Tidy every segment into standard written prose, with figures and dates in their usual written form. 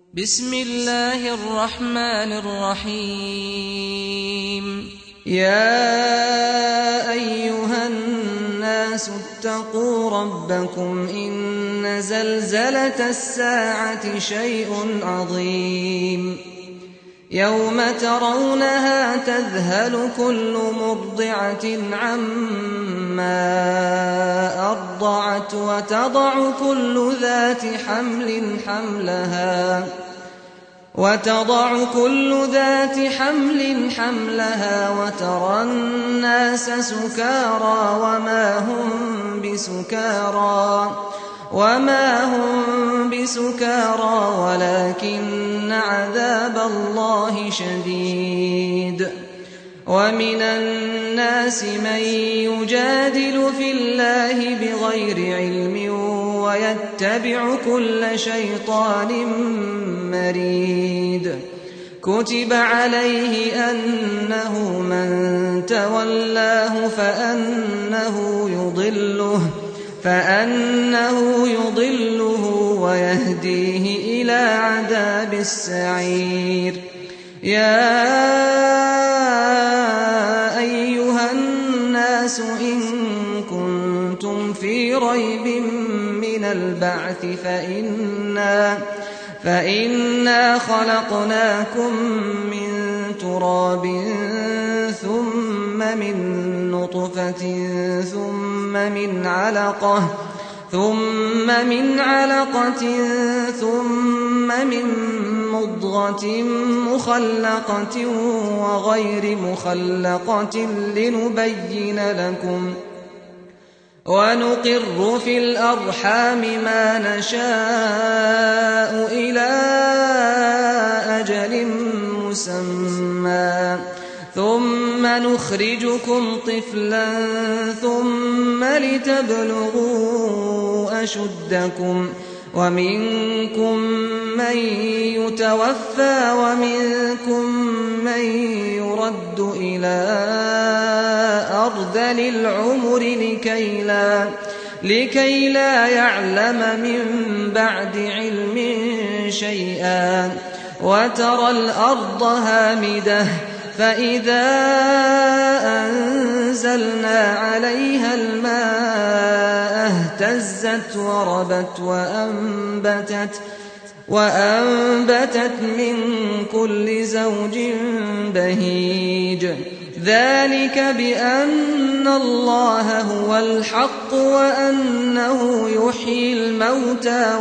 بسم الله الرحمن الرحيم. يا أيها الناس اتقوا ربكم إن زلزلة الساعة شيء عظيم يوم ترونها تذهل كل مرضعة عما أرضعت وتضع كل ذات حمل حملها وترى الناس سكارى وما هم بسكارى ولكن عذاب الله شديد. ومن الناس من يجادل في الله بغير علم ويتبع كل شيطان مريد. كتب عليه أنه من تولاه فأنه يضله ويهديه إلى عذاب السعير. يا أيها الناس إن كنتم في ريب من البعث فإنا خلقناكم من تراب ثم من نطفة ثم من علقة ثم من مضغة مخلقة وغير مخلقة لنبين لكم، ونقر في الأرحام ما نشاء إلى أجل مسمى ثم نخرجكم طفلا ثم لتبلغوا أشدكم، ومنكم من يتوفى ومنكم من يرد إلى أرذل العمر لكي لا يعلم من بعد علم شيئا. وترى الأرض هامدة فإذا أنزلنا عليها الماء اهتزت وربت وأنبتت من كل زوج بهيج. ذلك بأن الله هو الحق وأنه يحيي الموتى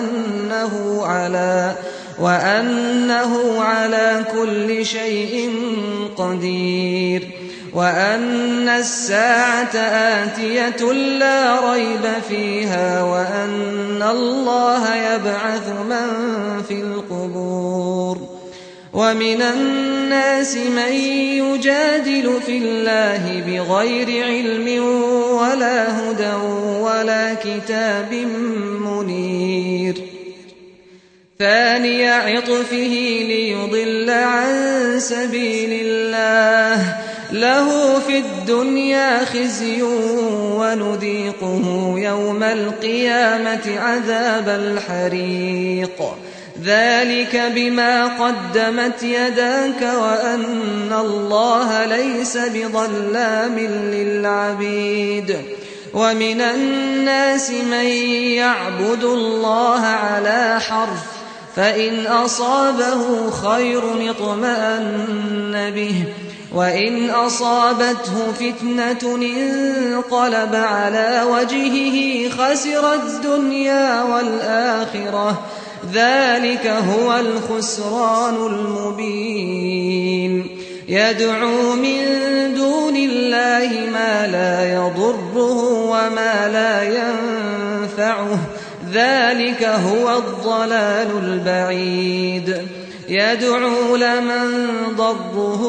وأنه على كل شيء قدير، وأن الساعة آتية لا ريب فيها، وأن الله يبعث من في القبور. ومن الناس من يجادل في الله بغير علم ولا هدى ولا كتاب منير. ثاني عطفه ليضل عن سبيل الله له في الدنيا خزي ونذيقه يوم القيامة عذاب الحريق. ذلك بما قدمت يداك وأن الله ليس بظلام للعبيد. ومن الناس من يعبد الله على حرف فإن أصابه خير اطمأن به وإن أصابته فتنة انقلب على وجهه خسر الدنيا والآخرة. ذلك هو الخسران المبين. يدعو من دون الله ما لا يضره وما لا ينفعه، ذلك هو الضلال البعيد. يدعو لمن ضره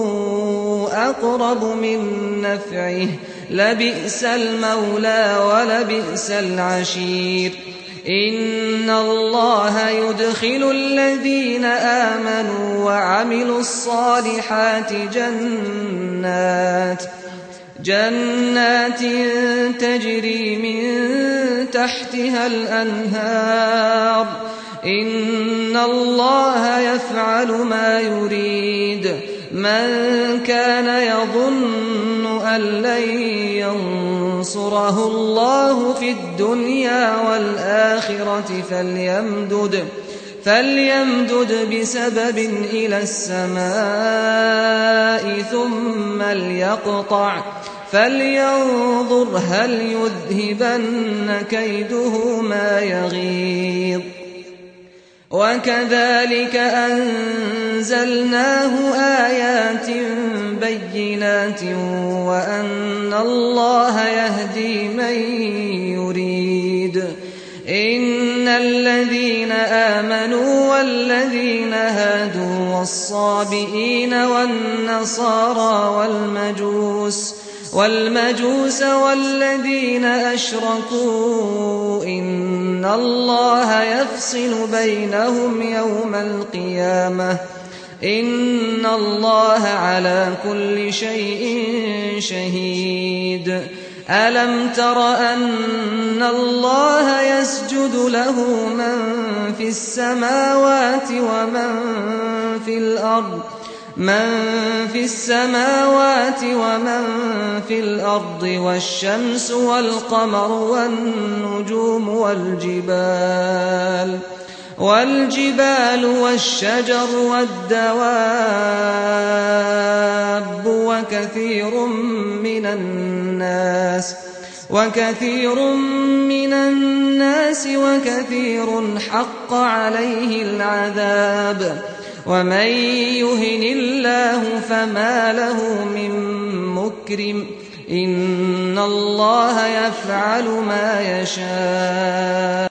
أقرب من نفعه، لبئس المولى ولبئس العشير. إن الله يدخل الذين آمنوا وعملوا الصالحات جنات تجري من تحتها الأنهار إن الله يفعل ما يريد من كان يظن أن لن ينصره الله في الدنيا والآخرة فليمدد بسبب إلى السماء ثم ليقطع فلينظر هل يذهبن كيده ما يغيظ وكذلك أنزلناه آيات بينات وأن الله يهدي من يريد إن الذين آمنوا والذين هادوا والصابئين والنصارى والمجوس والذين أشركوا إن الله يفصل بينهم يوم القيامة إن الله على كل شيء شهيد ألم تر أن الله يسجد له من في السماوات ومن في الأرض والشمس والقمر والنجوم والجبال والشجر والدواب وكثير من الناس وكثير حق عليه العذاب ومن يهن الله فما له من مكرم إن الله يفعل ما يشاء